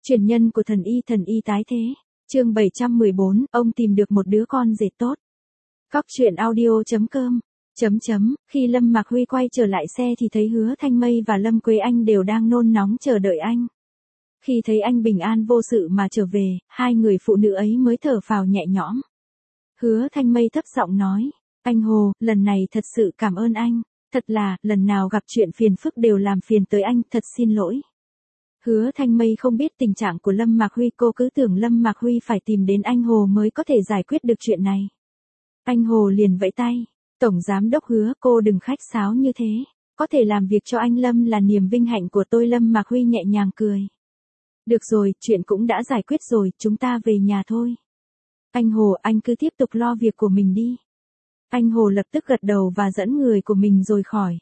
Truyền nhân của thần y tái thế. Chương 714, ông tìm được một đứa con rể tốt. Cóc truyện audio.com. Khi Lâm Mạc Huy quay trở lại xe thì thấy Hứa Thanh Mây và Lâm Quế Anh đều đang nôn nóng chờ đợi anh. Khi thấy anh bình an vô sự mà trở về, hai người phụ nữ ấy mới thở phào nhẹ nhõm. Hứa Thanh Mây thấp giọng nói, anh Hồ, lần này thật sự cảm ơn anh, thật là, lần nào gặp chuyện phiền phức đều làm phiền tới anh, thật xin lỗi. Hứa Thanh Mây không biết tình trạng của Lâm Mạc Huy, cô cứ tưởng Lâm Mạc Huy phải tìm đến anh Hồ mới có thể giải quyết được chuyện này. Anh Hồ liền vẫy tay, Tổng Giám Đốc Hứa, cô đừng khách sáo như thế, có thể làm việc cho anh Lâm là niềm vinh hạnh của tôi. Lâm Mạc Huy nhẹ nhàng cười. Được rồi, chuyện cũng đã giải quyết rồi, chúng ta về nhà thôi. Anh Hồ, anh cứ tiếp tục lo việc của mình đi. Anh Hồ lập tức gật đầu và dẫn người của mình rồi khỏi.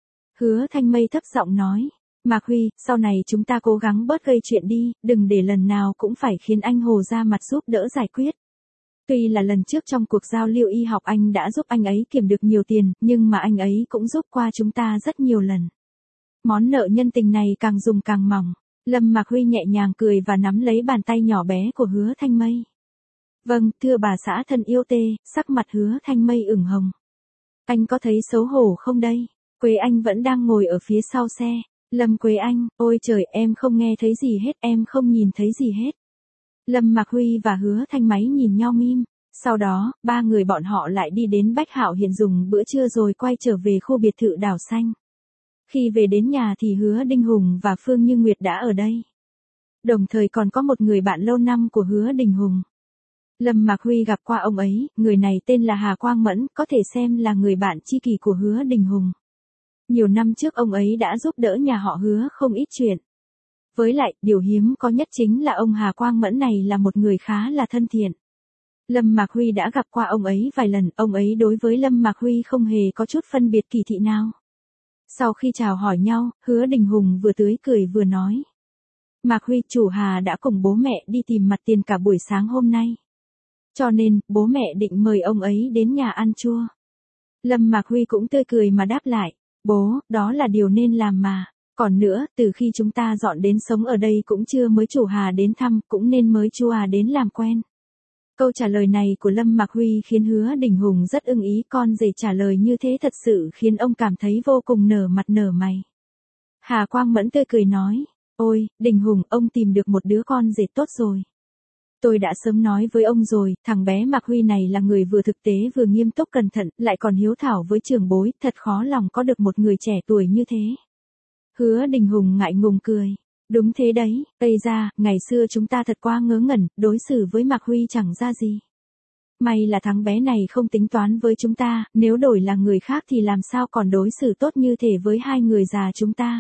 Hứa Thanh Mây thấp giọng nói, Mạc Huy, sau này chúng ta cố gắng bớt gây chuyện đi, đừng để lần nào cũng phải khiến anh Hồ ra mặt giúp đỡ giải quyết. Tuy là lần trước trong cuộc giao lưu y học anh đã giúp anh ấy kiếm được nhiều tiền, nhưng mà anh ấy cũng giúp qua chúng ta rất nhiều lần. Món nợ nhân tình này càng dùng càng mỏng. Lâm Mạc Huy nhẹ nhàng cười và nắm lấy bàn tay nhỏ bé của Hứa Thanh Mây. Vâng, thưa bà xã thân yêu tê, sắc mặt Hứa Thanh Mây ửng hồng. Anh có thấy xấu hổ không đây? Quế Anh vẫn đang ngồi ở phía sau xe. Lâm Quế Anh, ôi trời, em không nghe thấy gì hết, em không nhìn thấy gì hết. Lâm Mạc Huy và Hứa Thanh Mây nhìn nhau mím. Sau đó, ba người bọn họ lại đi đến Bách Hạo Hiền dùng bữa trưa rồi quay trở về khu biệt thự Đảo Xanh. Khi về đến nhà thì Hứa Đình Hùng và Phương Như Nguyệt đã ở đây. Đồng thời còn có một người bạn lâu năm của Hứa Đình Hùng. Lâm Mạc Huy gặp qua ông ấy, người này tên là Hà Quang Mẫn, có thể xem là người bạn tri kỷ của Hứa Đình Hùng. Nhiều năm trước ông ấy đã giúp đỡ nhà họ Hứa không ít chuyện. Với lại, điều hiếm có nhất chính là ông Hà Quang Mẫn này là một người khá là thân thiện. Lâm Mạc Huy đã gặp qua ông ấy vài lần, ông ấy đối với Lâm Mạc Huy không hề có chút phân biệt kỳ thị nào. Sau khi chào hỏi nhau, Hứa Đình Hùng vừa tươi cười vừa nói. Mạc Huy, chủ Hà đã cùng bố mẹ đi tìm mặt tiền cả buổi sáng hôm nay. Cho nên, bố mẹ định mời ông ấy đến nhà ăn chua. Lâm Mạc Huy cũng tươi cười mà đáp lại. Bố, đó là điều nên làm mà. Còn nữa, từ khi chúng ta dọn đến sống ở đây cũng chưa mới chủ Hà đến thăm, cũng nên mới chu Hà đến làm quen. Câu trả lời này của Lâm Mạc Huy khiến Hứa Đình Hùng rất ưng ý, con rể trả lời như thế thật sự khiến ông cảm thấy vô cùng nở mặt nở mày. Hà Quang Mẫn tươi cười nói, ôi, Đình Hùng, ông tìm được một đứa con rể tốt rồi. Tôi đã sớm nói với ông rồi, thằng bé Mạc Huy này là người vừa thực tế vừa nghiêm túc cẩn thận, lại còn hiếu thảo với trưởng bối, thật khó lòng có được một người trẻ tuổi như thế. Hứa Đình Hùng ngại ngùng cười. Đúng thế đấy, Tây ra, ngày xưa chúng ta thật quá ngớ ngẩn, đối xử với Mạc Huy chẳng ra gì. May là thằng bé này không tính toán với chúng ta, nếu đổi là người khác thì làm sao còn đối xử tốt như thể với hai người già chúng ta.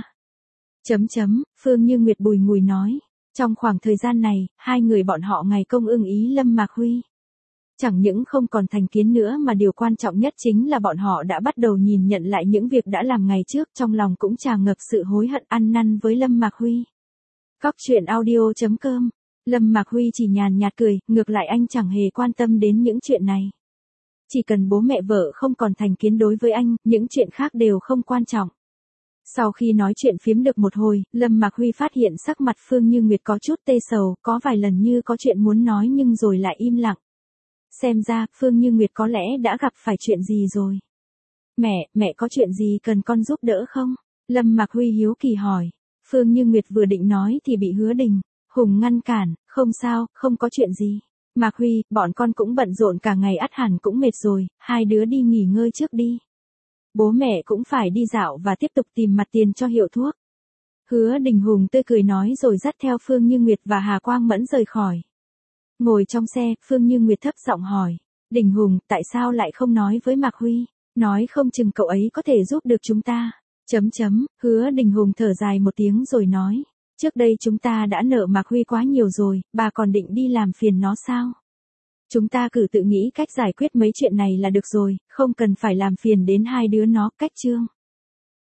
Phương Như Nguyệt bùi ngùi nói. Trong khoảng thời gian này, hai người bọn họ ngày công ưng ý Lâm Mạc Huy. Chẳng những không còn thành kiến nữa mà điều quan trọng nhất chính là bọn họ đã bắt đầu nhìn nhận lại những việc đã làm ngày trước, trong lòng cũng tràn ngập sự hối hận ăn năn với Lâm Mạc Huy. Cóc truyện audio.com. Lâm Mạc Huy chỉ nhàn nhạt cười, ngược lại anh chẳng hề quan tâm đến những chuyện này. Chỉ cần bố mẹ vợ không còn thành kiến đối với anh, những chuyện khác đều không quan trọng. Sau khi nói chuyện phiếm được một hồi, Lâm Mạc Huy phát hiện sắc mặt Phương Như Nguyệt có chút tê sầu, có vài lần như có chuyện muốn nói nhưng rồi lại im lặng. Xem ra, Phương Như Nguyệt có lẽ đã gặp phải chuyện gì rồi. Mẹ có chuyện gì cần con giúp đỡ không? Lâm Mạc Huy hiếu kỳ hỏi. Phương Như Nguyệt vừa định nói thì bị Hứa Đình Hùng ngăn cản, không sao, không có chuyện gì. Mạc Huy, bọn con cũng bận rộn cả ngày ắt hẳn cũng mệt rồi, hai đứa đi nghỉ ngơi trước đi. Bố mẹ cũng phải đi dạo và tiếp tục tìm mặt tiền cho hiệu thuốc. Hứa Đình Hùng tươi cười nói rồi dắt theo Phương Như Nguyệt và Hà Quang Mẫn rời khỏi. Ngồi trong xe, Phương Như Nguyệt thấp giọng hỏi. Đình Hùng, tại sao lại không nói với Mạc Huy? Nói không chừng cậu ấy có thể giúp được chúng ta. Hứa Đình Hùng thở dài một tiếng rồi nói. Trước đây chúng ta đã nợ Mạc Huy quá nhiều rồi, bà còn định đi làm phiền nó sao? Chúng ta cứ tự nghĩ cách giải quyết mấy chuyện này là được rồi, không cần phải làm phiền đến hai đứa nó, cách chương.